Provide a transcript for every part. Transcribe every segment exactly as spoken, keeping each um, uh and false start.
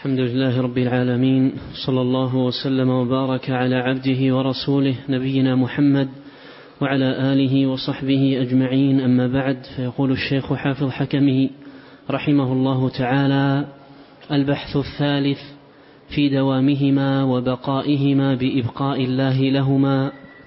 الحمد لله رب العالمين، صلى الله وسلم وبارك على عبده ورسوله نبينا محمد وعلى آله وصحبه أجمعين. أما بعد، فيقول الشيخ حافظ حكمي رحمه الله تعالى: البحث الثالث في دوامهما وبقائهما بإبقاء الله لهما،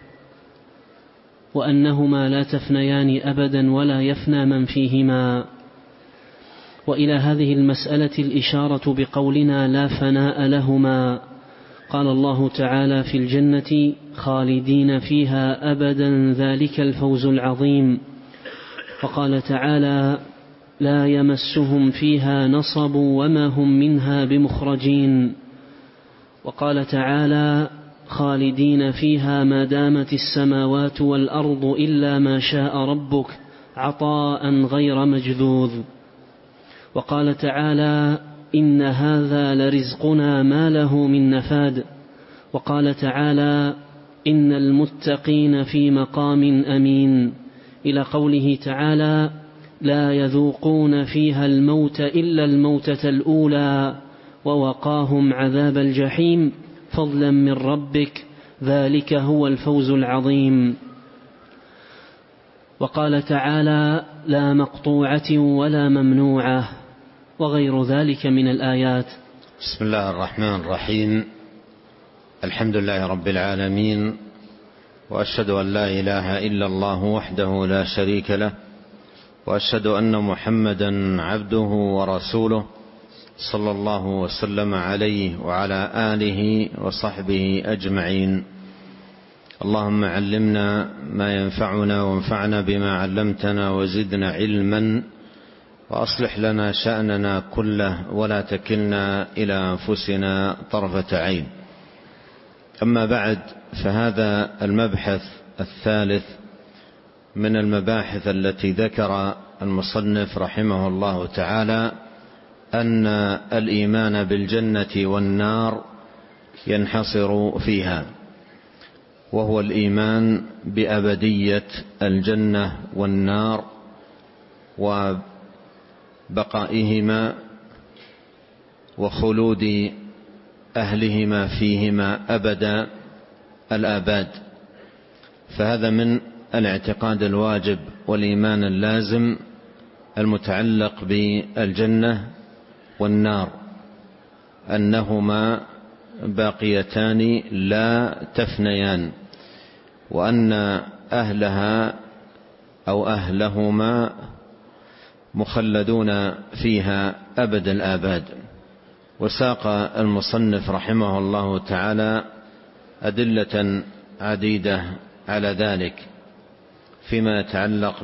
وأنهما لا تفنيان أبدا ولا يفنى من فيهما. وإلى هذه المسألة الإشارة بقولنا لا فناء لهما. قال الله تعالى في الجنة: خالدين فيها أبدا ذلك الفوز العظيم. وقال تعالى: لا يمسهم فيها نصب وما هم منها بمخرجين. وقال تعالى: خالدين فيها ما دامت السماوات والأرض إلا ما شاء ربك عطاء غير مجذوذ. وقال تعالى: إن هذا لرزقنا ما له من نفاد. وقال تعالى: إن المتقين في مقام أمين، إلى قوله تعالى: لا يذوقون فيها الموت إلا الموتة الأولى ووقاهم عذاب الجحيم فضلا من ربك ذلك هو الفوز العظيم. وقال تعالى: لا مقطوعة ولا ممنوعة، وغير ذلك من الآيات. بسم الله الرحمن الرحيم. الحمد لله رب العالمين، وأشهد أن لا إله إلا الله وحده لا شريك له، وأشهد أن محمدا عبده ورسوله صلى الله وسلم عليه وعلى آله وصحبه أجمعين. اللهم علمنا ما ينفعنا وانفعنا بما علمتنا وزدنا علما، وأصلح لنا شأننا كله ولا تكلنا إلى أنفسنا طرفة عين. أما بعد، فهذا المبحث الثالث من المباحث التي ذكر المصنف رحمه الله تعالى أن الإيمان بالجنة والنار ينحصر فيها، وهو الإيمان بأبدية الجنة والنار وبقائهما وخلود أهلهما فيهما أبد الآباد. فهذا من الاعتقاد الواجب والإيمان اللازم المتعلق بالجنة والنار، أنهما باقيتان لا تفنيان، وأن أهلها أو أهلهما مخلدون فيها أبد الآباد. وساق المصنف رحمه الله تعالى أدلة عديدة على ذلك فيما يتعلق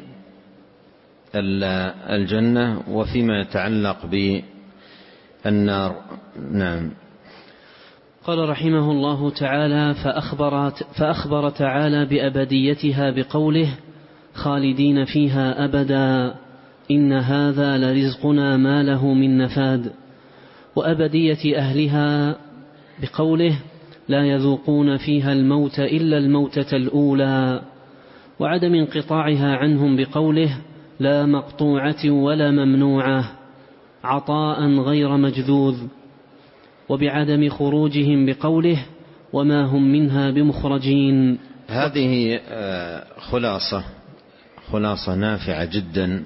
بالجنة وفيما يتعلق بالنار. نعم. قال رحمه الله تعالى: فأخبر, فأخبر تعالى بأبديتها بقوله: خالدين فيها أبدا، إن هذا لرزقنا ما له من نفاد. وأبدية أهلها بقوله: لا يذوقون فيها الموت إلا الموتة الأولى. وعدم انقطاعها عنهم بقوله: لا مقطوعة ولا ممنوعة عطاء غير مجذوذ. وبعدم خروجهم بقوله: وما هم منها بمخرجين. هذه خلاصة خلاصة نافعة جدا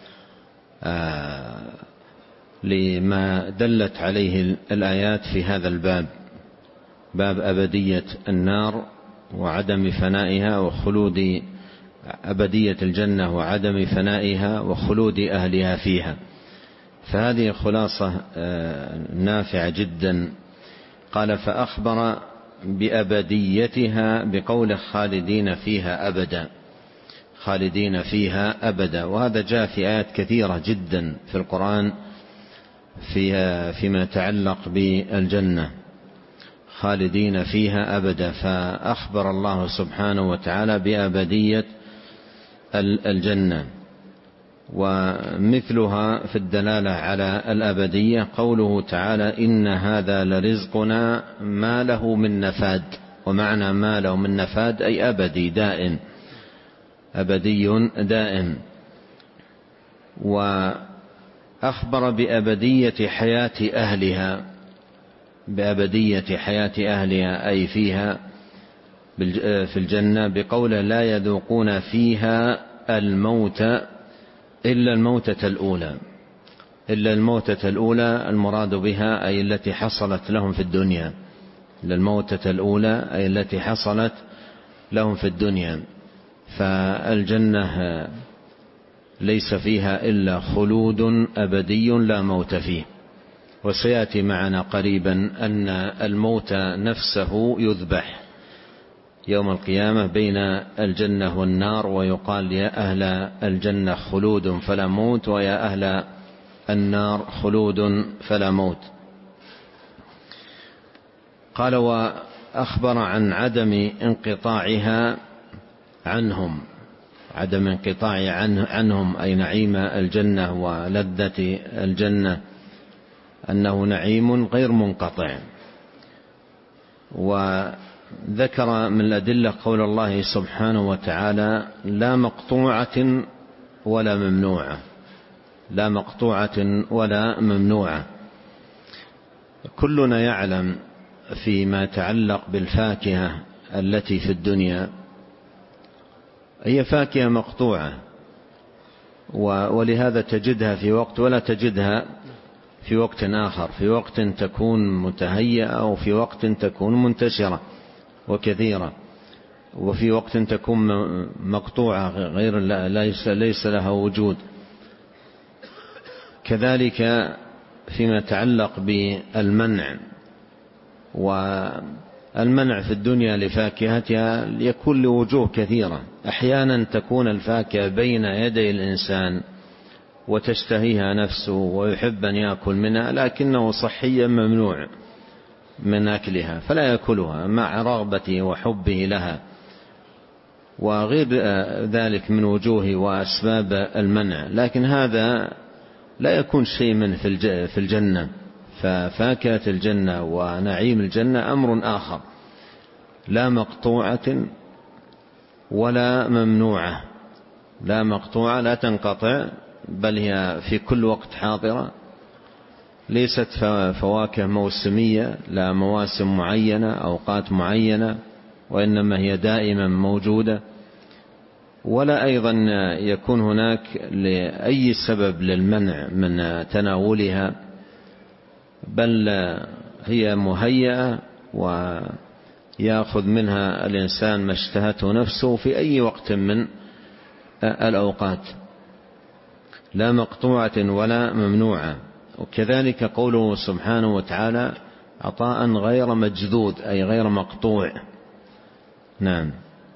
لما دلت عليه الآيات في هذا الباب، باب أبدية النار وعدم فنائها، وخلود أبدية الجنة وعدم فنائها وخلود أهلها فيها. فهذه خلاصة نافعة جدا. قال: فأخبر بأبديتها بقول خالدين فيها أبدا، خالدين فيها أبدا. وهذا جاء في آيات كثيرة جدا في القرآن فيها فيما يتعلق بالجنة، خالدين فيها أبدا. فأخبر الله سبحانه وتعالى بأبدية الجنة. ومثلها في الدلالة على الأبدية قوله تعالى: إن هذا لرزقنا ما له من نفاد. ومعنى ما له من نفاد أي أبدي دائم، أبدي دائم. أخبر بأبدية حياة أهلها، بأبدية حياة أهلها أي فيها في الجنة، بقوله لا يذوقون فيها الموت إلا الموتة الأولى. إلا الموتة الأولى المراد بها أي التي حصلت لهم في الدنيا، إلا الموتة الأولى أي التي حصلت لهم في الدنيا. فالجنة ليس فيها إلا خلود أبدي لا موت فيه. وسيأتي معنا قريبا أن الموت نفسه يذبح يوم القيامة بين الجنة والنار، ويقال يا أهل الجنة خلود فلا موت، ويا أهل النار خلود فلا موت. قال وأخبر عن عدم انقطاعها عنهم، عدم انقطاع عنهم أي نعيم الجنة ولذة الجنة أنه نعيم غير منقطع. وذكر من الأدلة قول الله سبحانه وتعالى لا مقطوعة ولا ممنوعة، لا مقطوعة ولا ممنوعة. كلنا يعلم فيما يتعلق بالفاكهة التي في الدنيا هي فاكهة مقطوعة، ولهذا تجدها في وقت ولا تجدها في وقت آخر، في وقت تكون متهيئة وفي وقت تكون منتشرة وكثيرة، وفي وقت تكون مقطوعة غير ليس, ليس لها وجود. كذلك فيما يتعلق بالمنع، والمنع في الدنيا لفاكهتها يكون لوجوه كثيرة. أحيانا تكون الفاكهة بين يدي الإنسان وتشتهيها نفسه ويحب أن يأكل منها، لكنه صحيا ممنوع من أكلها فلا يأكلها مع رغبته وحبه لها، وغير ذلك من وجوه وأسباب المنع. لكن هذا لا يكون شيء من في الجنة، ففاكهة الجنة ونعيم الجنة أمر آخر، لا مقطوعة ولا ممنوعة، لا مقطوعة لا تنقطع بل هي في كل وقت حاضرة، ليست فواكه موسمية لا مواسم معينة أوقات معينة، وإنما هي دائما موجودة. ولا أيضا يكون هناك لأي سبب للمنع من تناولها، بل هي مهيئة ويأخذ منها الإنسان ما اشتهته نفسه في أي وقت من الأوقات، لا مقطوعة ولا ممنوعة. وكذلك قوله سبحانه وتعالى عطاء غير مجذوذ أي غير مقطوع. نعم.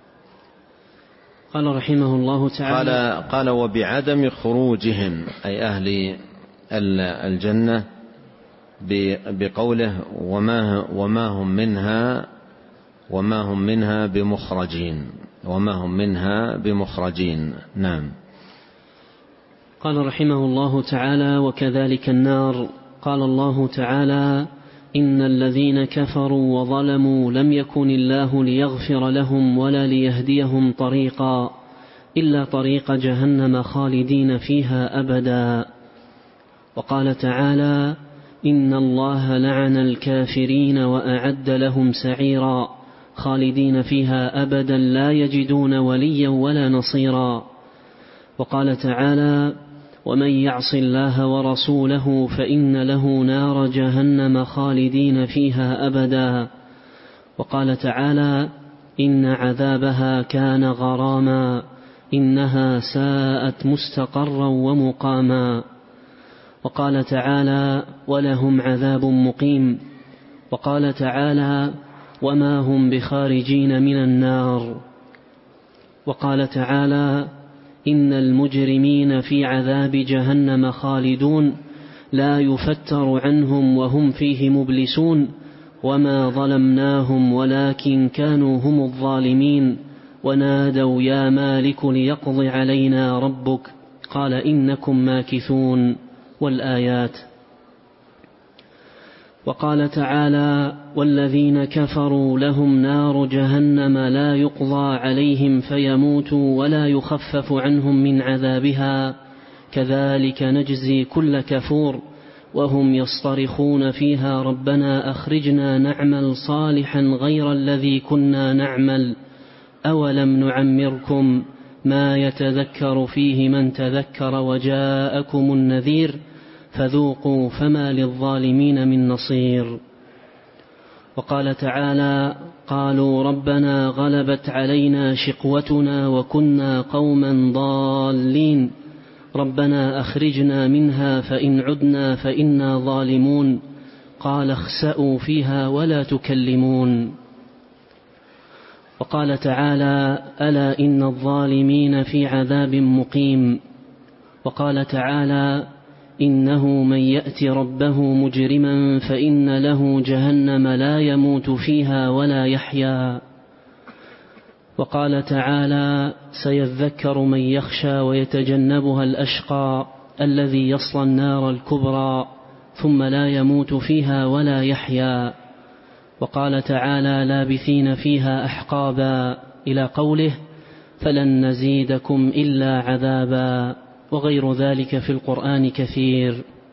قال رحمه الله تعالى قال, قال وبعدم خروجهم أي أهل الجنة بقوله وما, وما هم منها وما هم منها بمخرجين، وما هم منها بمخرجين. نعم. قال رحمه الله تعالى وكذلك النار. قال الله تعالى إن الذين كفروا وظلموا لم يكن الله ليغفر لهم ولا ليهديهم طريقا إلا طريق جهنم خالدين فيها أبدا. وقال تعالى إن الله لعن الكافرين وأعد لهم سعيرا خالدين فيها أبدا لا يجدون وليا ولا نصيرا. وقال تعالى ومن يعص الله ورسوله فإن له نار جهنم خالدين فيها أبدا. وقال تعالى إن عذابها كان غراما إنها ساءت مستقرا ومقاما. وقال تعالى ولهم عذاب مقيم. وقال تعالى وما هم بخارجين من النار. وقال تعالى إن المجرمين في عذاب جهنم خالدون لا يفتر عنهم وهم فيه مبلسون وما ظلمناهم ولكن كانوا هم الظالمين ونادوا يا مالك ليقض علينا ربك قال إنكم ماكثون. والآيات. وقال تعالى والذين كفروا لهم نار جهنم لا يقضى عليهم فيموتوا ولا يخفف عنهم من عذابها كذلك نجزي كل كفور وهم يصطرخون فيها ربنا أخرجنا نعمل صالحا غير الذي كنا نعمل أولم نعمركم ما يتذكر فيه من تذكر وجاءكم النذير فذوقوا فما للظالمين من نصير. وقال تعالى قالوا ربنا غلبت علينا شقوتنا وكنا قوما ضالين ربنا أخرجنا منها فإن عدنا فإنا ظالمون قال اخسأوا فيها ولا تكلمون. وقال تعالى ألا إن الظالمين في عذاب مقيم. وقال تعالى إنه من يأت ربه مجرما فإن له جهنم لا يموت فيها ولا يحيا. وقال تعالى سيذكر من يخشى ويتجنبها الأشقى الذي يصلى النار الكبرى ثم لا يموت فيها ولا يحيا. وقال تعالى لابثين فيها أحقابا إلى قوله فلن نزيدكم إلا عذابا وغير ذلك في القرآن كثير.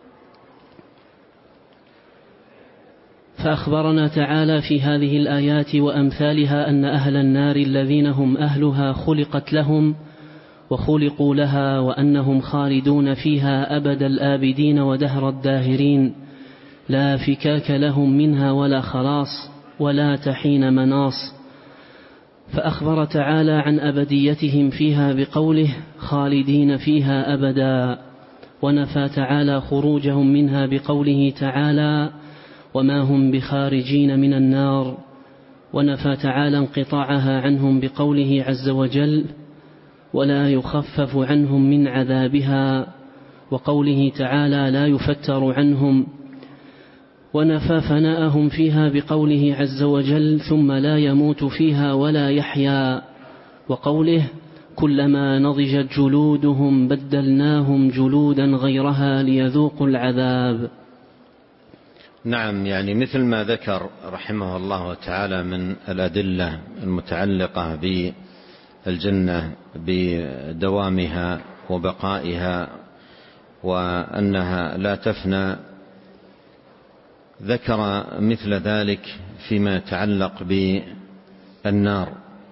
فأخبرنا تعالى في هذه الآيات وأمثالها أن أهل النار الذين هم أهلها خلقت لهم وخلقوا لها وأنهم خالدون فيها أبد الآبدين ودهر الداهرين لا فكاك لهم منها ولا خلاص ولا تحين مناص. فأخبر تعالى عن أبديتهم فيها بقوله خالدين فيها أبدا، ونفى تعالى خروجهم منها بقوله تعالى وما هم بخارجين من النار، ونفى تعالى انقطاعها عنهم بقوله عز وجل ولا يخفف عنهم من عذابها، وقوله تعالى لا يفتر عنهم، ونفى فناءهم فيها بقوله عز وجل ثم لا يموت فيها ولا يحيا، وقوله كلما نضجت جلودهم بدلناهم جلودا غيرها ليذوقوا العذاب. نعم، يعني مثل ما ذكر رحمه الله تعالى من الأدلة المتعلقة بالجنة بدوامها وبقائها وأنها لا تفنى، ذكر مثل ذلك فيما يتعلق بالنار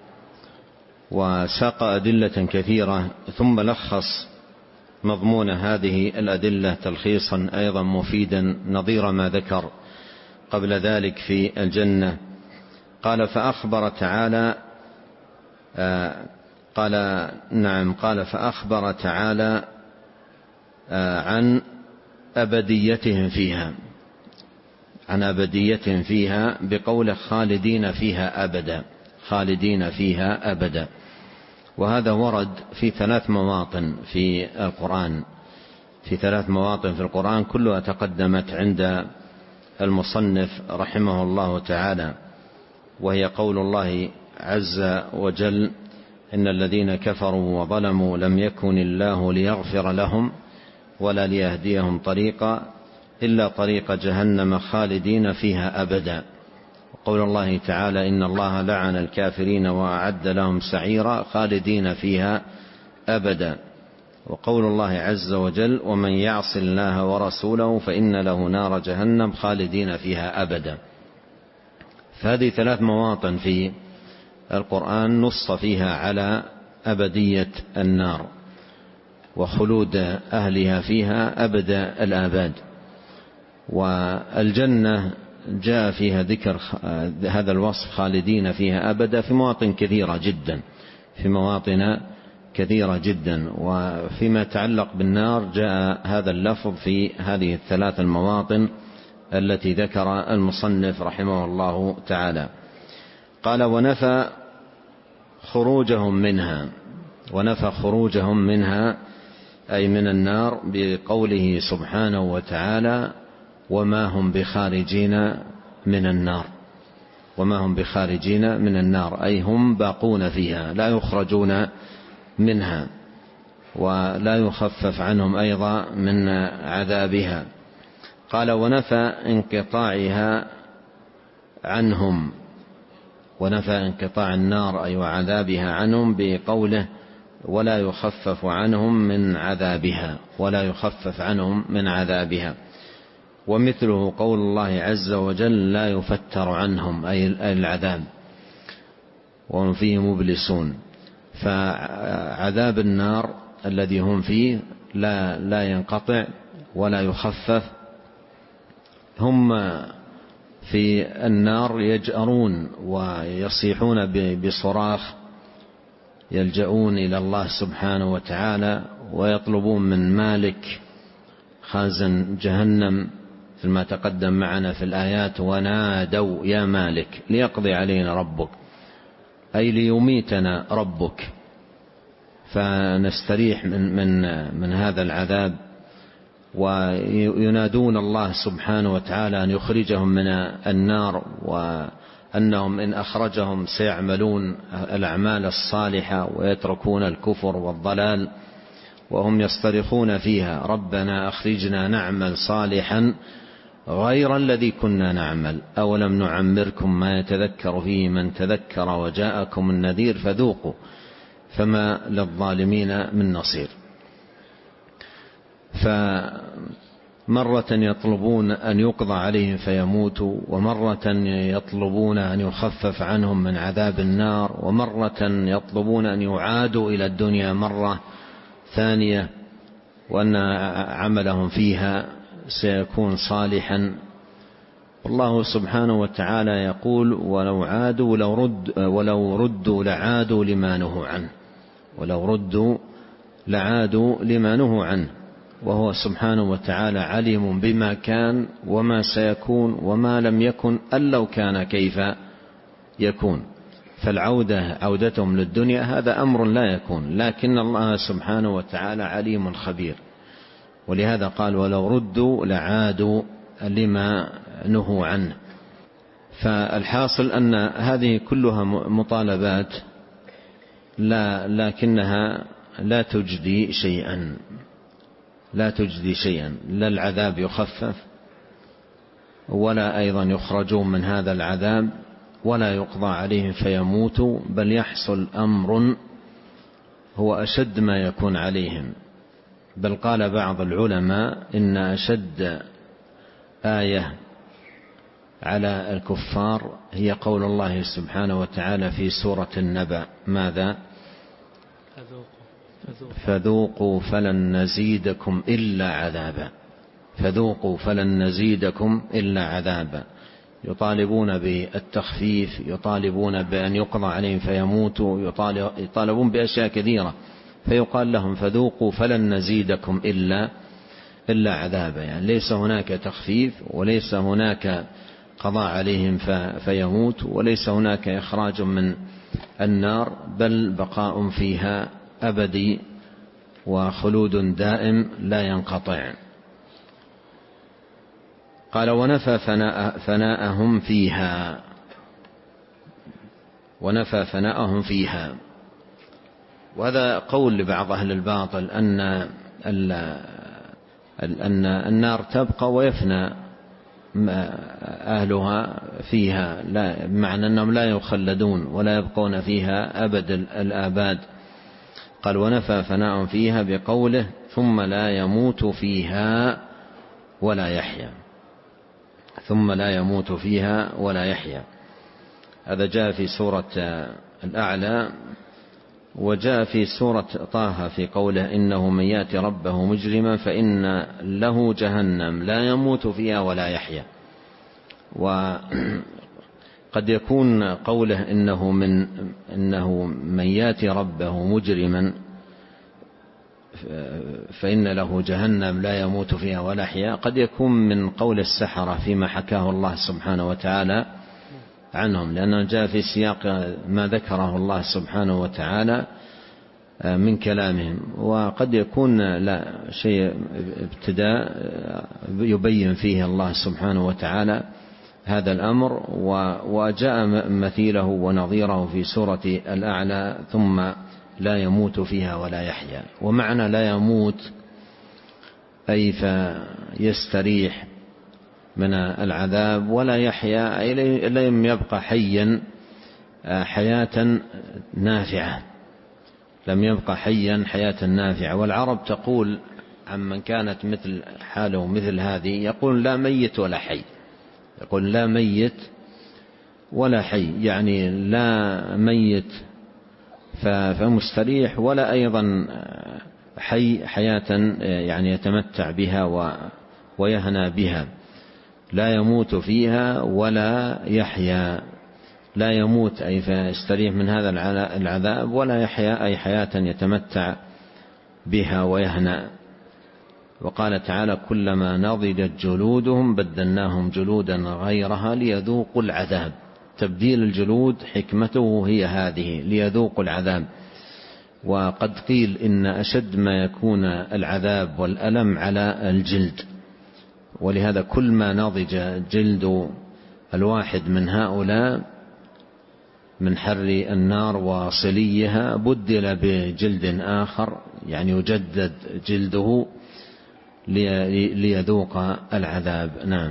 وساق أدلة كثيرة، ثم لخص مضمون هذه الأدلة تلخيصا أيضا مفيدا نظير ما ذكر قبل ذلك في الجنة. قال فأخبر تعالى آه قال نعم قال فأخبر تعالى آه عن أبديتهم فيها عن أبديتهم فيها بقول خالدين فيها أبدا خالدين فيها أبدا. وهذا ورد في ثلاث مواطن في القرآن في ثلاث مواطن في القرآن كلها تقدمت عند المصنف رحمه الله تعالى، وهي قول الله عز وجل إن الذين كفروا وظلموا لم يكن الله ليغفر لهم ولا ليهديهم طريقا إلا طريق جهنم خالدين فيها أبدا. قول الله تعالى إن الله لعن الكافرين وأعد لهم سعيرا خالدين فيها أبدا. وقول الله عز وجل ومن يعص الله ورسوله فإن له نار جهنم خالدين فيها أبدا. فهذه ثلاث مواطن في القرآن نص فيها على أبدية النار وخلود أهلها فيها أبد الآباد. والجنة جاء فيها ذكر هذا الوصف خالدين فيها أبدا في مواطن كثيرة جدا في مواطن كثيرة جدا وفيما يتعلق بالنار جاء هذا اللفظ في هذه الثلاث المواطن التي ذكر المصنف رحمه الله تعالى. قال ونفى خروجهم منها ونفى خروجهم منها أي من النار بقوله سبحانه وتعالى وما هم بخارجين من النار وما هم بخارجين من النار أي هم باقون فيها لا يخرجون منها ولا يخفف عنهم أيضا من عذابها. قال ونفى انقطاعها عنهم ونفى انقطاع النار أي وعذابها عنهم بقوله ولا يخفف عنهم من عذابها ولا يخفف عنهم من عذابها. ومثله قول الله عز وجل لا يفتر عنهم أي العذاب وهم فيه مبلسون. فعذاب النار الذي هم فيه لا, لا ينقطع ولا يخفف. هم في النار يجأرون ويصيحون بصراخ، يلجؤون إلى الله سبحانه وتعالى ويطلبون من مالك خازن جهنم ما تقدم معنا في الآيات: ونادوا يا مالك ليقضي علينا ربك، أي ليميتنا ربك فنستريح من, من, من هذا العذاب. وينادون الله سبحانه وتعالى أن يخرجهم من النار، وأنهم إن أخرجهم سيعملون الأعمال الصالحة ويتركون الكفر والضلال، وهم يصطرخون فيها: ربنا أخرجنا نعمل صالحا غير الذي كنا نعمل أولم نعمركم ما يتذكر فيه من تذكر وجاءكم النذير فذوقوا فما للظالمين من نصير. فمرة يطلبون أن يقضى عليهم فيموتوا، ومرة يطلبون أن يخفف عنهم من عذاب النار، ومرة يطلبون أن يعادوا إلى الدنيا مرة ثانية وأن عملهم فيها سيكون صالحا. والله سبحانه وتعالى يقول: ولو عادوا ولو, رد ولو ردوا لعادوا لما نهوا عنه ولو ردوا لعادوا لما نهوا عنه. وهو سبحانه وتعالى عليم بما كان وما سيكون وما لم يكن أن لو كان كيف يكون. فالعودة عودتهم للدنيا هذا أمر لا يكون، لكن الله سبحانه وتعالى عليم خبير، ولهذا قال: ولو ردوا لعادوا لما نهوا عنه. فالحاصل أن هذه كلها مطالبات لا لكنها لا تجدي شيئا لا تجدي شيئا لا العذاب يخفف ولا أيضا يخرجون من هذا العذاب ولا يقضى عليهم فيموتوا، بل يحصل أمر هو أشد ما يكون عليهم. بل قال بعض العلماء إن أشد آية على الكفار هي قول الله سبحانه وتعالى في سورة النبأ: ماذا؟ فذوقوا فلن نزيدكم إلا عذابا فذوقوا فلن نزيدكم إلا عذابا. يطالبون بالتخفيف، يطالبون بأن يقضى عليهم فيموتوا، يطالبون بأشياء كثيرة، فيقال لهم: فذوقوا فلن نزيدكم إلا إلا عذابا. يعني ليس هناك تخفيف، وليس هناك قضاء عليهم فيموت، وليس هناك إخراج من النار، بل بقاء فيها أبدي وخلود دائم لا ينقطع. قال: ونفى فناء فناءهم فيها ونفى فناءهم فيها. وهذا قول لبعض أهل الباطل أن أن النار تبقى ويفنى أهلها فيها، لا بمعنى أنهم لا يخلدون ولا يبقون فيها أبد الآباد. قال: ونفى فناءهم فيها بقوله: ثم لا يموت فيها ولا يحيا ثم لا يموت فيها ولا يحيا. هذا جاء في سورة الأعلى، وجاء في سورة طه في قوله: إنه من يأتي ربه مجرما فإن له جهنم لا يموت فيها ولا يحيا. وقد يكون قوله إنه من إنه من يأتي ربه مجرما فإن له جهنم لا يموت فيها ولا يحيا، قد يكون من قول السحرة فيما حكاه الله سبحانه وتعالى عنهم، لأنه جاء في سياق ما ذكره الله سبحانه وتعالى من كلامهم. وقد يكون لا شيء ابتداء يبين فيه الله سبحانه وتعالى هذا الأمر، وجاء مثيله ونظيره في سورة الأعلى: ثم لا يموت فيها ولا يحيا. ومعنى لا يموت أي فيستريح من العذاب، ولا يحيا أي لم يبقى حيا حياة نافعة، لم يبقى حيا حياة نافعة. والعرب تقول عمن كانت مثل حاله مثل هذه، يقول لا ميت ولا حي، يقول لا ميت ولا حي، يعني لا ميت فمستريح ولا أيضا حي حياة يعني يتمتع بها ويهنى بها، لا يموت فيها ولا يحيا، لا يموت أي فيستريح من هذا العذاب، ولا يحيا أي حياة يتمتع بها ويهنى. وقال تعالى كلما نضجت جلودهم بدلناهم جلودا غيرها ليذوقوا العذاب. تبديل الجلود حكمته هي هذه، ليذوقوا العذاب. وقد قيل إن أشد ما يكون العذاب والألم على الجلد، ولهذا كل ما نضج جلد الواحد من هؤلاء من حر النار وصليها بدل بجلد آخر، يعني يجدد جلده ليذوق العذاب. نعم.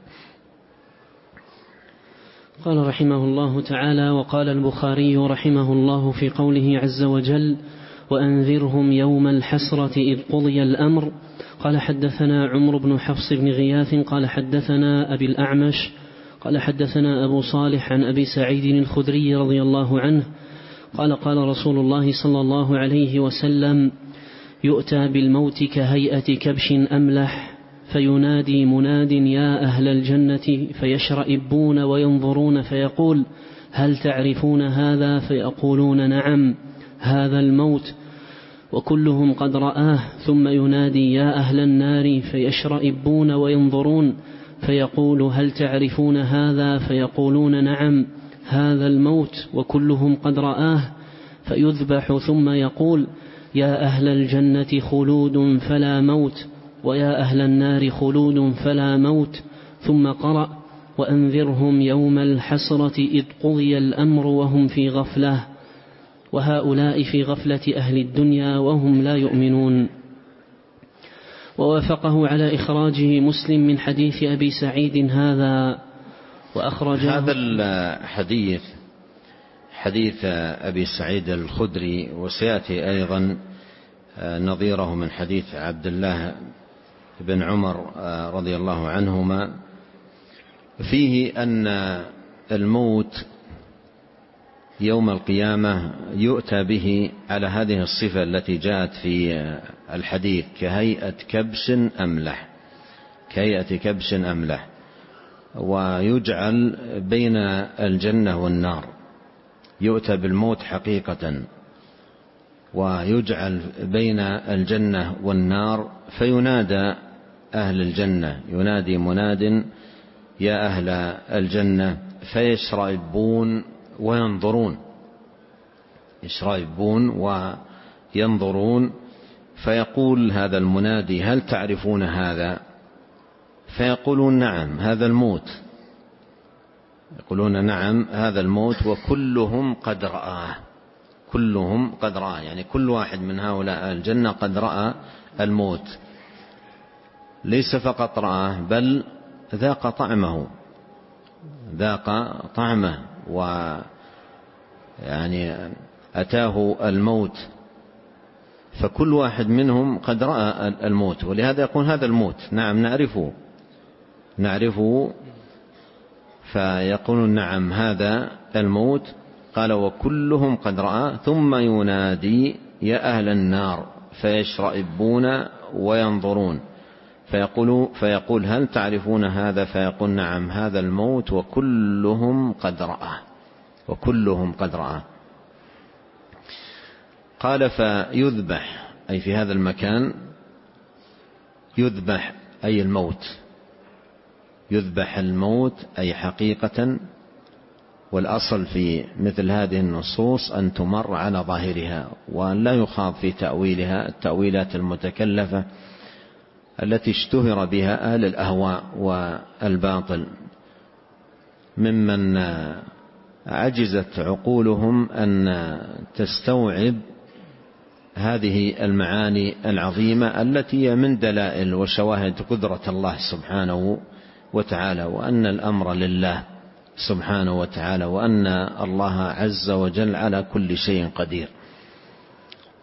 قال رحمه الله تعالى: وقال البخاري رحمه الله في قوله عز وجل: وأنذرهم يوم الحسرة إذ قضي الأمر. قال حدثنا عمرو بن حفص بن غياث قال حدثنا أبي الأعمش قال حدثنا أبو صالح عن أبي سعيد الخدري رضي الله عنه قال قال رسول الله صلى الله عليه وسلم: يؤتى بالموت كهيئة كبش أملح فينادي مناد يا أهل الجنة فيشرئبون وينظرون فيقول: هل تعرفون هذا؟ فيقولون: نعم، هذا الموت، وكلهم قد رآه. ثم ينادي يا أهل النار فيشرئبون وينظرون فيقول: هل تعرفون هذا؟ فيقولون: نعم، هذا الموت، وكلهم قد رآه. فيذبح ثم يقول: يا أهل الجنة خلود فلا موت، ويا أهل النار خلود فلا موت. ثم قرأ: وأنذرهم يوم الحسرة إذ قضي الأمر وهم في غفلة، وهؤلاء في غفلة أهل الدنيا وهم لا يؤمنون. ووافقه على إخراجه مسلم من حديث أبي سعيد هذا، وأخرجه. هذا الحديث حديث أبي سعيد الخدري، وسيأتي أيضا نظيره من حديث عبد الله بن عمر رضي الله عنهما، فيه أن الموت يوم القيامة يؤتى به على هذه الصفة التي جاءت في الحديث كهيئة كبش أملح، كهيئة كبش أملح، ويجعل بين الجنة والنار، يؤتى بالموت حقيقة ويجعل بين الجنة والنار، فينادى أهل الجنة، ينادي مناد يا أهل الجنة فيشرئبون وينظرون، يشرئبون وينظرون، فيقول هذا المنادي: هل تعرفون هذا؟ فيقولون: نعم، هذا الموت، يقولون: نعم، هذا الموت، وكلهم قد رآه، كلهم قد رآه، يعني كل واحد من هؤلاء الجنة قد رأى الموت، ليس فقط رآه بل ذاق طعمه، ذاق طعمه، ويعني أتاه الموت، فكل واحد منهم قد رأى الموت، ولهذا يقول: هذا الموت، نعم نعرفه نعرفه فيقولون: نعم، هذا الموت. قال: وكلهم قد رأى. ثم ينادي يا أهل النار فيشرئبون وينظرون فيقول, فيقول: هل تعرفون هذا؟ فيقول: نعم، هذا الموت، وكلهم قد رأى، وكلهم قد رأى. قال: فيذبح، أي في هذا المكان يذبح، أي الموت، يذبح الموت أي حقيقة. والأصل في مثل هذه النصوص أن تمر على ظاهرها، وأن لا يخاض في تأويلها التأويلات المتكلفة التي اشتهر بها أهل الأهواء والباطل، ممن عجزت عقولهم أن تستوعب هذه المعاني العظيمة التي هي من دلائل وشواهد قدرة الله سبحانه وتعالى، وأن الأمر لله سبحانه وتعالى، وأن الله عز وجل على كل شيء قدير.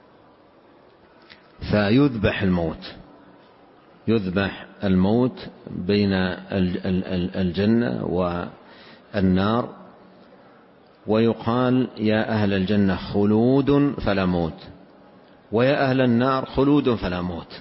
فيذبح الموت، يذبح الموت بين الجنة والنار، ويقال يا أهل الجنة خلود فلا موت، ويا أهل النار خلود فلا موت،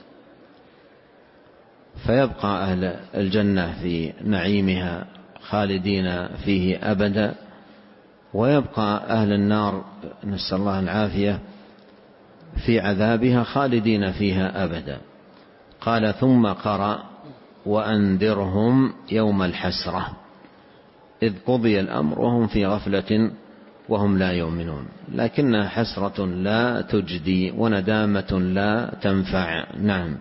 فيبقى أهل الجنة في نعيمها خالدين فيه أبدا، ويبقى أهل النار نسأل الله العافية في عذابها خالدين فيها أبدا. قال ثم قرأ وأنذرهم يوم الحسرة إذ قضي الأمر وهم في غفلة وهم لا يؤمنون، لكنها حسرة لا تجدي وندامة لا تنفع. نعم.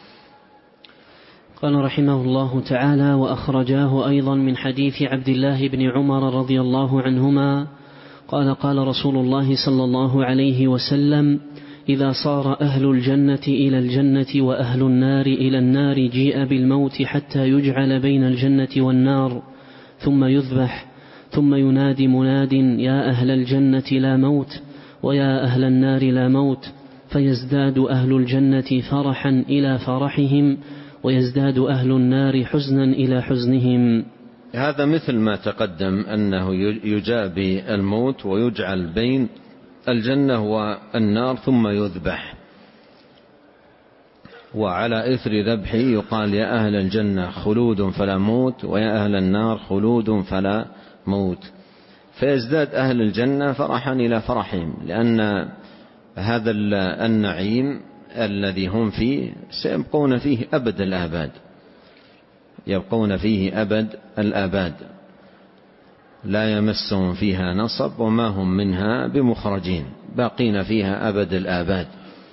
قال رحمه الله تعالى: وأخرجاه أيضا من حديث عبد الله بن عمر رضي الله عنهما قال قال رسول الله صلى الله عليه وسلم: إذا صار أهل الجنة إلى الجنة وأهل النار إلى النار جيء بالموت حتى يجعل بين الجنة والنار ثم يذبح، ثم ينادي مناد: يا أهل الجنة لا موت، ويا أهل النار لا موت، فيزداد أهل الجنة فرحا إلى فرحهم، ويزداد أهل النار حزنا إلى حزنهم. هذا مثل ما تقدم أنه يجاء بالموت ويجعل بين الجنة والنار ثم يذبح، وعلى إثر ذبحه يقال يا أهل الجنة خلود فلا موت، ويا أهل النار خلود فلا موت، فيزداد أهل الجنة فرحا إلى فرحهم، لأن هذا النعيم الذي هم فيه سيبقون فيه أبد الآباد، يبقون فيه أبد الآباد، لا يمسهم فيها نصب وما هم منها بمخرجين، باقين فيها أبد الآباد.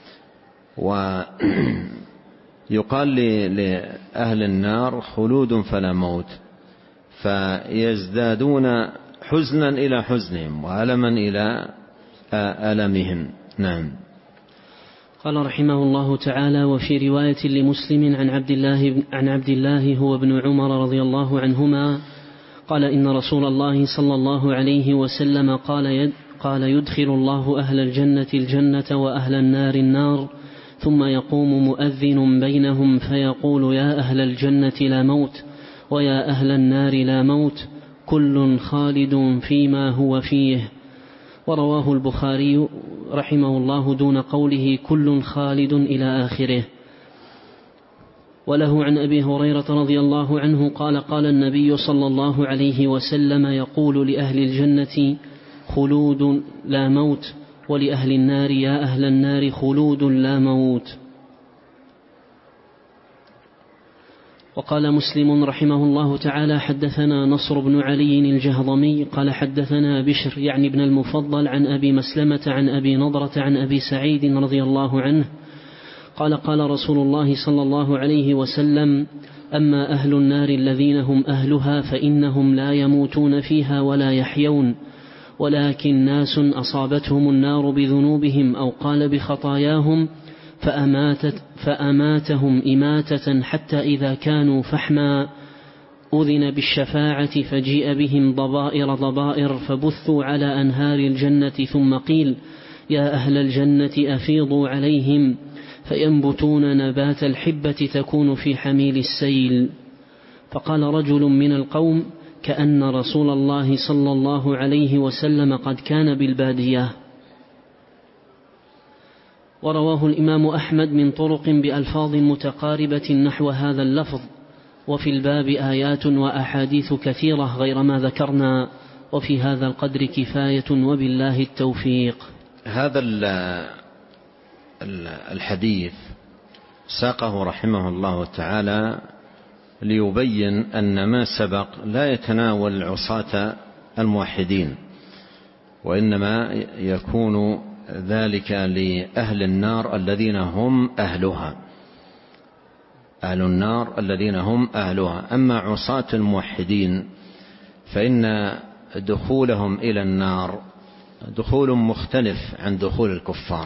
ويقال لأهل النار خلود فلا موت، فيزدادون حزنا إلى حزنهم وألما إلى ألمهم. نعم. قال رحمه الله تعالى: وفي رواية لمسلم عن عبد الله عن عبد الله هو ابن عمر رضي الله عنهما قال: إن رسول الله صلى الله عليه وسلم قال يد قال يدخل الله أهل الجنة الجنة وأهل النار النار، ثم يقوم مؤذن بينهم فيقول: يا أهل الجنة لا موت، ويا أهل النار لا موت، كل خالد فيما هو فيه. ورواه البخاري رحمه الله دون قوله كل خالد إلى آخره. وله عن أبي هريرة رضي الله عنه قال: قال النبي صلى الله عليه وسلم: يقول لأهل الجنة خلود لا موت، ولأهل النار يا أهل النار خلود لا موت. وقال مسلم رحمه الله تعالى: حدثنا نصر بن علي الجهضمي قال حدثنا بشر يعني ابن المفضل عن أبي مسلمة عن أبي نضرة عن أبي سعيد رضي الله عنه قال: قال رسول الله صلى الله عليه وسلم: أما أهل النار الذين هم أهلها فإنهم لا يموتون فيها ولا يحيون، ولكن ناس أصابتهم النار بذنوبهم أو قال بخطاياهم فأماتت فأماتهم إماتة حتى إذا كانوا فحما أذن بالشفاعة فجيء بهم ضبائر ضبائر فبثوا على أنهار الجنة، ثم قيل: يا أهل الجنة أفيضوا عليهم، فينبتون نبات الحبة تكون في حميل السيل. فقال رجل من القوم: كأن رسول الله صلى الله عليه وسلم قد كان بالبادية. ورواه الإمام أحمد من طرق بألفاظ متقاربة نحو هذا اللفظ، وفي الباب آيات وأحاديث كثيرة غير ما ذكرنا، وفي هذا القدر كفاية وبالله التوفيق. هذا الحديث ساقه رحمه الله تعالى ليبين أن ما سبق لا يتناول عصاة الموحدين، وإنما يكون ذلك لأهل النار الذين هم أهلها، أهل النار الذين هم أهلها. أما عصاة الموحدين فإن دخولهم إلى النار دخول مختلف عن دخول الكفار،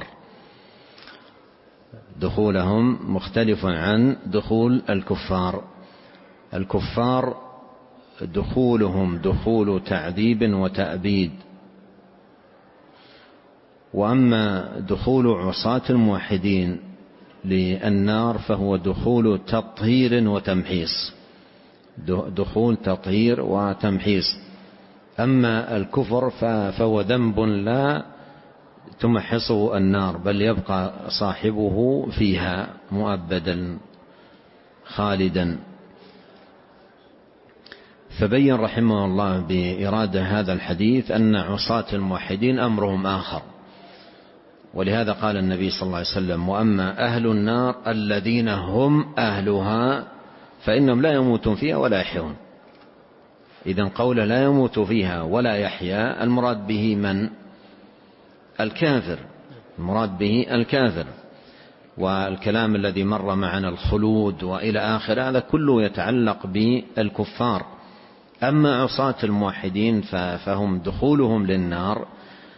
دخولهم مختلف عن دخول الكفار. الكفار دخولهم دخول تعذيب وتأبيد، وأما دخول عصاة الموحدين للنار فهو دخول تطهير وتمحيص، دخول تطهير وتمحيص. أما الكفر فهو ذنب لا تمحصه النار، بل يبقى صاحبه فيها مؤبدا خالدا. فبين رحمه الله بإرادة هذا الحديث أن عصاة الموحدين أمرهم آخر، ولهذا قال النبي صلى الله عليه وسلم: وأما أهل النار الذين هم أهلها فإنهم لا يموتون فيها ولا يحيون. إذن قول لا يموت فيها ولا يحيا المراد به من؟ الكافر، المراد به الكافر. والكلام الذي مر معنا الخلود وإلى آخر هذا كله يتعلق بالكفار. أما عصاة الموحدين فهم دخولهم للنار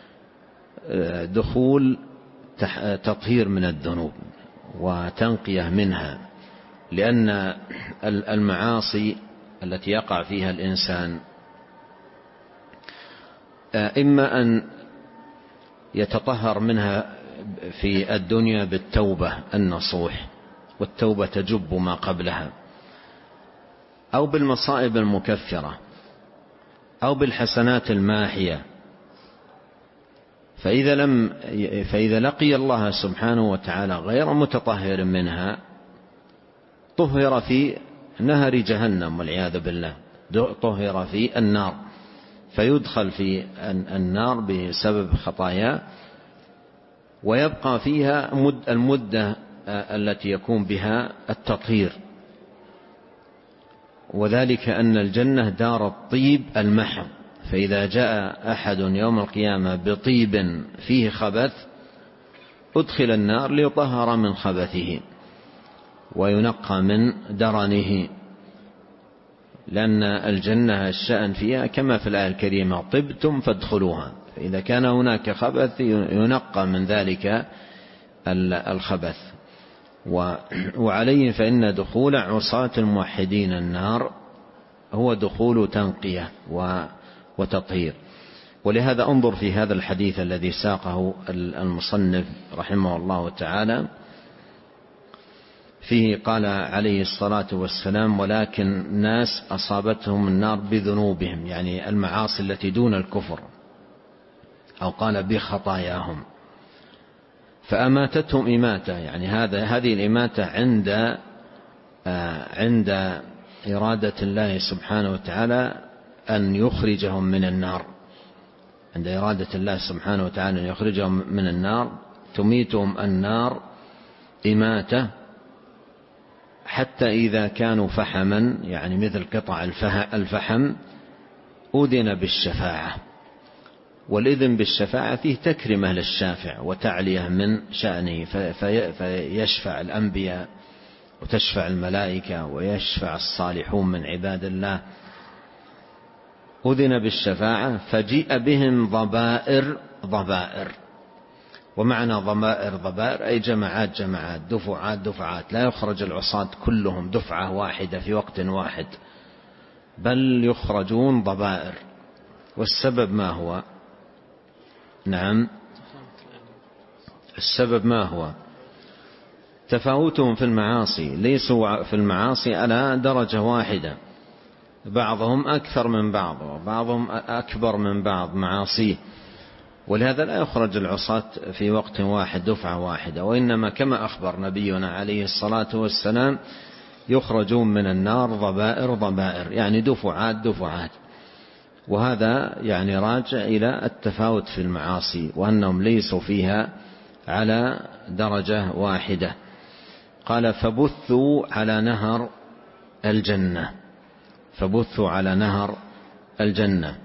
دخول تطهير من الذنوب وتنقية منها، لأن المعاصي التي يقع فيها الإنسان إما أن يتطهر منها في الدنيا بالتوبة النصوح، والتوبة تجب ما قبلها، أو بالمصائب المكفرة، أو بالحسنات الماحية. فإذا لم فإذا لقي الله سبحانه وتعالى غير متطهر منها طهر في نهر جهنم والعياذ بالله، طهر في النار، فيدخل في النار بسبب خطاياه، ويبقى فيها المدة التي يكون بها التطهير. وذلك أن الجنة دار الطيب المحض، فإذا جاء أحد يوم القيامة بطيب فيه خبث أدخل النار ليطهر من خبثه وينقى من درنه، لأن الجنة الشأن فيها كما في الآية الكريمة: طبتم فادخلوها. فإذا كان هناك خبث ينقى من ذلك الخبث. وعليه فإن دخول عصاة الموحدين النار هو دخول تنقية وتطهير. ولهذا انظر في هذا الحديث الذي ساقه المصنف رحمه الله تعالى، فيه قال عليه الصلاة والسلام: ولكن ناس أصابتهم النار بذنوبهم، يعني المعاصي التي دون الكفر، أو قال بخطاياهم، فأماتتهم إماتة، يعني هذا هذه الإماتة عند عند إرادة الله سبحانه وتعالى أن يخرجهم من النار، عند إرادة الله سبحانه وتعالى أن يخرجهم من النار تميتهم النار إماتة، حتى إذا كانوا فحما، يعني مثل قطع الفحم، أذن بالشفاعة. والإذن بالشفاعة فيه تكرمة للشافع وتعلية من شأنه، فيشفع الأنبياء وتشفع الملائكة ويشفع الصالحون من عباد الله. أذن بالشفاعة فجيء بهم ضبائر ضبائر. ومعنى ضبائر ضبائر أي جماعات جماعات، دفعات دفعات، لا يخرج العصاة كلهم دفعة واحدة في وقت واحد، بل يخرجون ضبائر. والسبب ما هو؟ نعم، السبب ما هو؟ تفاوتهم في المعاصي، ليسوا في المعاصي على درجة واحدة، بعضهم أكثر من بعض وبعضهم أكبر من بعض معاصيه، ولهذا لا يخرج العصاة في وقت واحد دفعة واحدة، وإنما كما أخبر نبينا عليه الصلاة والسلام يخرجون من النار ضبائر ضبائر، يعني دفعات دفعات. وهذا يعني راجع إلى التفاوت في المعاصي، وأنهم ليسوا فيها على درجة واحدة. قال: فبثوا على نهر الجنة، فبثوا على نهر الجنة،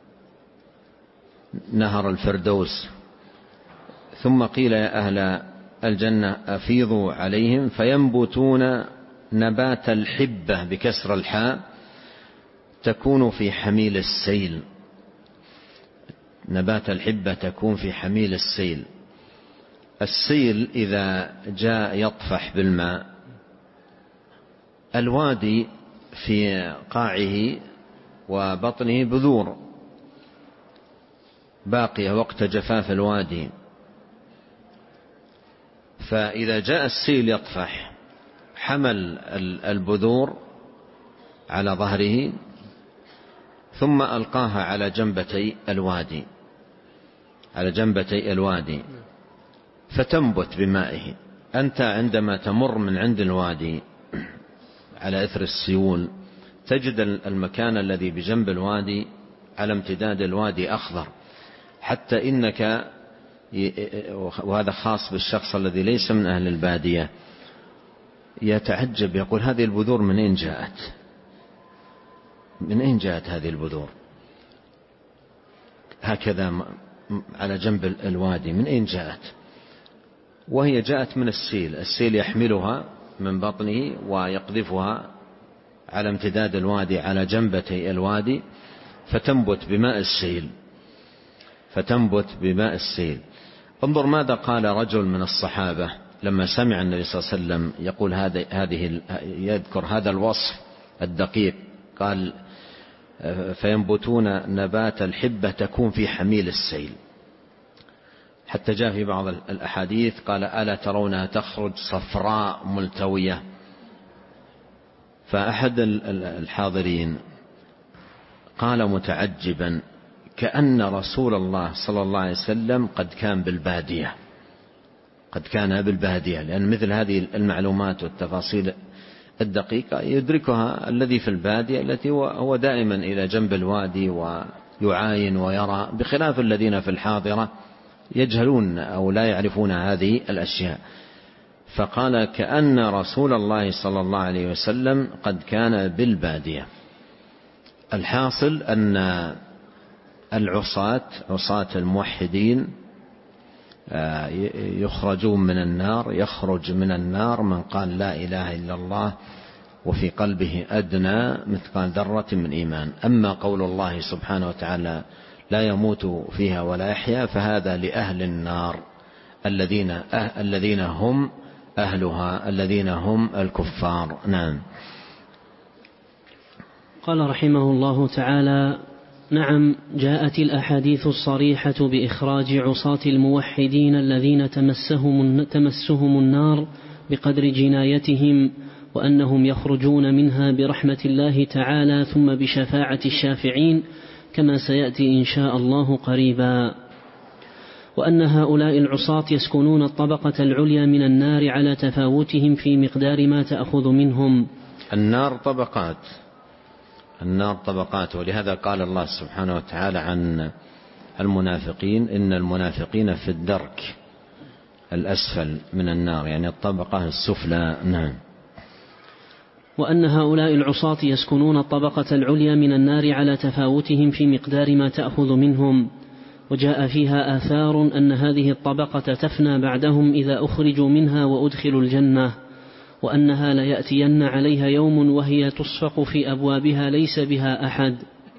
نهر الفردوس. ثم قيل: يا أهل الجنة أفيضوا عليهم فينبتون نبات الحبة بكسر الحاء تكون في حميل السيل. نبات الحبة تكون في حميل السيل. السيل إذا جاء يطفح بالماء، الوادي في قاعه وبطنه بذور باقية وقت جفاف الوادي، فإذا جاء السيل يطفح حمل البذور على ظهره ثم ألقاها على جنبتي الوادي على جنبتي الوادي فتنبت بمائه. أنت عندما تمر من عند الوادي على إثر السيول تجد المكان الذي بجنب الوادي على امتداد الوادي أخضر، حتى إنك، وهذا خاص بالشخص الذي ليس من أهل البادية، يتعجب يقول هذه البذور من أين جاءت؟ من أين جاءت هذه البذور هكذا على جنب الوادي؟ من أين جاءت؟ وهي جاءت من السيل. السيل يحملها من بطنه ويقذفها على امتداد الوادي على جنبتي الوادي فتنبت بماء السيل فتنبت بماء السيل. انظر ماذا قال رجل من الصحابة لما سمع النبي صلى الله عليه وسلم يقول هذه يذكر هذا الوصف الدقيق، قال فينبتون نبات الحبة تكون في حميل السيل. حتى جاء في بعض الأحاديث قال ألا ترونها تخرج صفراء ملتوية. فأحد الحاضرين قال متعجبا كأن رسول الله صلى الله عليه وسلم قد كان بالبادية قد كان بالبادية لأن مثل هذه المعلومات والتفاصيل الدقيقة يدركها الذي في البادية التي هو دائما إلى جنب الوادي ويعاين ويرى، بخلاف الذين في الحاضرة يجهلون أو لا يعرفون هذه الأشياء. فقال كأن رسول الله صلى الله عليه وسلم قد كان بالبادية. الحاصل أن العصاة عصاة الموحدين يخرجون من النار، يخرج من النار من قال لا إله إلا الله وفي قلبه أدنى مثقال ذرة من إيمان. أما قول الله سبحانه وتعالى لا يموت فيها ولا يحيا فهذا لأهل النار الذين أه الذين هم أهلها الذين هم الكفار. نعم. قال رحمه الله تعالى: نعم، جاءت الأحاديث الصريحة بإخراج عصاة الموحدين الذين تمسهم, تمسهم النار بقدر جنايتهم، وأنهم يخرجون منها برحمة الله تعالى ثم بشفاعة الشافعين كما سيأتي إن شاء الله قريبا. وأن هؤلاء العصاة يسكنون الطبقة العليا من النار على تفاوتهم في مقدار ما تأخذ منهم. النار طبقات النار طبقات ولهذا قال الله سبحانه وتعالى عن المنافقين إن المنافقين في الدرك الأسفل من النار، يعني الطبقة السفلى. نعم. وأن هؤلاء العصاة يسكنون الطبقة العليا من النار على تفاوتهم في مقدار ما تأخذ منهم. وجاء فيها آثار أن هذه الطبقة تفنى بعدهم إذا أخرجوا منها وأدخلوا الجنة، وأنها ليأتين عليها يوم وهي تصفق في أبوابها ليس بها أحد.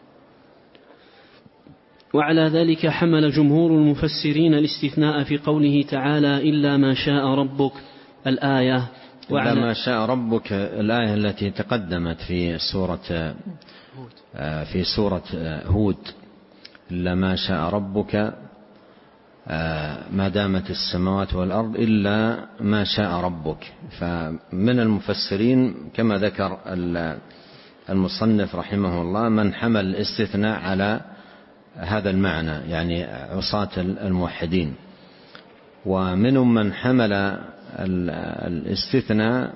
وعلى ذلك حمل جمهور المفسرين الاستثناء في قوله تعالى إلا ما شاء ربك الآية. إلا ما شاء ربك الآية التي تقدمت في سورة في سورة هود، إلا ما شاء ربك ما دامت السماوات والأرض إلا ما شاء ربك. فمن المفسرين كما ذكر المصنف رحمه الله من حمل الاستثناء على هذا المعنى، يعني عصاة الموحدين، ومنهم من حمل الاستثناء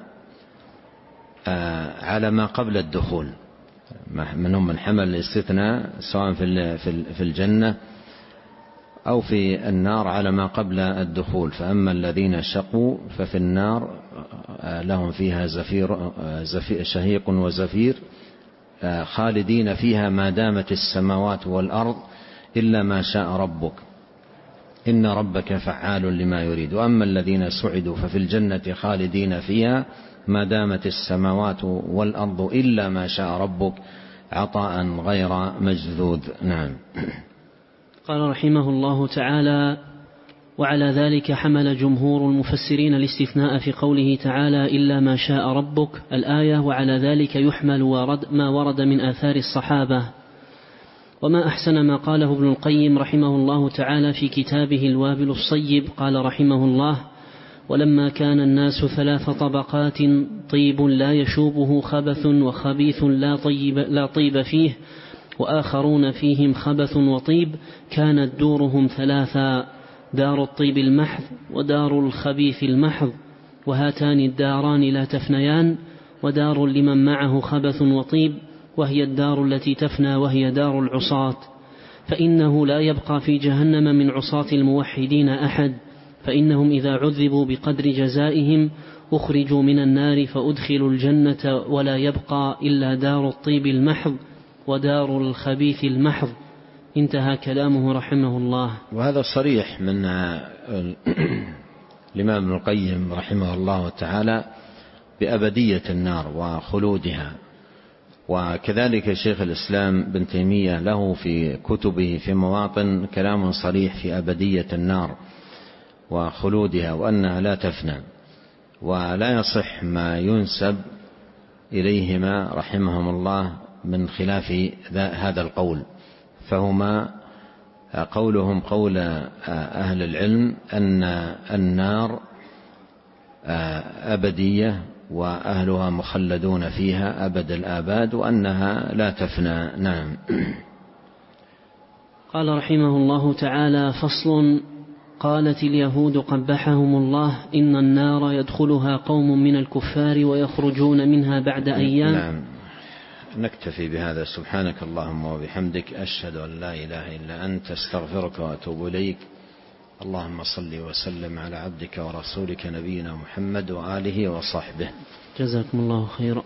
على ما قبل الدخول، منهم من حمل الاستثناء سواء في الجنة أو في النار على ما قبل الدخول. فأما الذين شقوا ففي النار لهم فيها زفير زفير شهيق وزفير خالدين فيها ما دامت السماوات والأرض إلا ما شاء ربك إن ربك فعال لما يريد. وأما الذين سعدوا ففي الجنة خالدين فيها ما دامت السماوات والأرض إلا ما شاء ربك عطاء غير مجذوذ. نعم. قال رحمه الله تعالى: وعلى ذلك حمل جمهور المفسرين الاستثناء في قوله تعالى إلا ما شاء ربك الآية، وعلى ذلك يحمل ورد ما ورد من آثار الصحابة. وما أحسن ما قاله ابن القيم رحمه الله تعالى في كتابه الوابل الصيب، قال رحمه الله: ولما كان الناس ثلاث طبقات طيب لا يشوبه خبث وخبيث لا طيب, لا طيب فيه وآخرون فيهم خبث وطيب كانت دورهم ثلاثا دار الطيب المحض ودار الخبيث المحض وهاتان الداران لا تفنيان ودار لمن معه خبث وطيب وهي الدار التي تفنى وهي دار العصاة فإنه لا يبقى في جهنم من عصاة الموحدين أحد فإنهم إذا عذبوا بقدر جزائهم أخرجوا من النار فأدخلوا الجنة ولا يبقى إلا دار الطيب المحض ودار الخبيث المحض. انتهى كلامه رحمه الله. وهذا صريح من الإمام ابن القيم رحمه الله تعالى بأبدية النار وخلودها، وكذلك شيخ الإسلام بن تيمية له في كتبه في مواطن كلام صريح في أبدية النار وخلودها وأنها لا تفنى، ولا يصح ما ينسب إليهما رحمهم الله من خلاف هذا القول، فهما قولهم قول أهل العلم أن النار أبدية وأهلها مخلدون فيها أبد الآباد وأنها لا تفنى. نعم. قال رحمه الله تعالى: فصل. قالت اليهود قبحهم الله إن النار يدخلها قوم من الكفار ويخرجون منها بعد أيام. نعم. نكتفي بهذا. سبحانك اللهم وبحمدك أشهد أن لا إله إلا أنت استغفرك وأتوب إليك. اللهم صل وسلم على عبدك ورسولك نبينا محمد وآله وصحبه. جزاكم الله خيرا.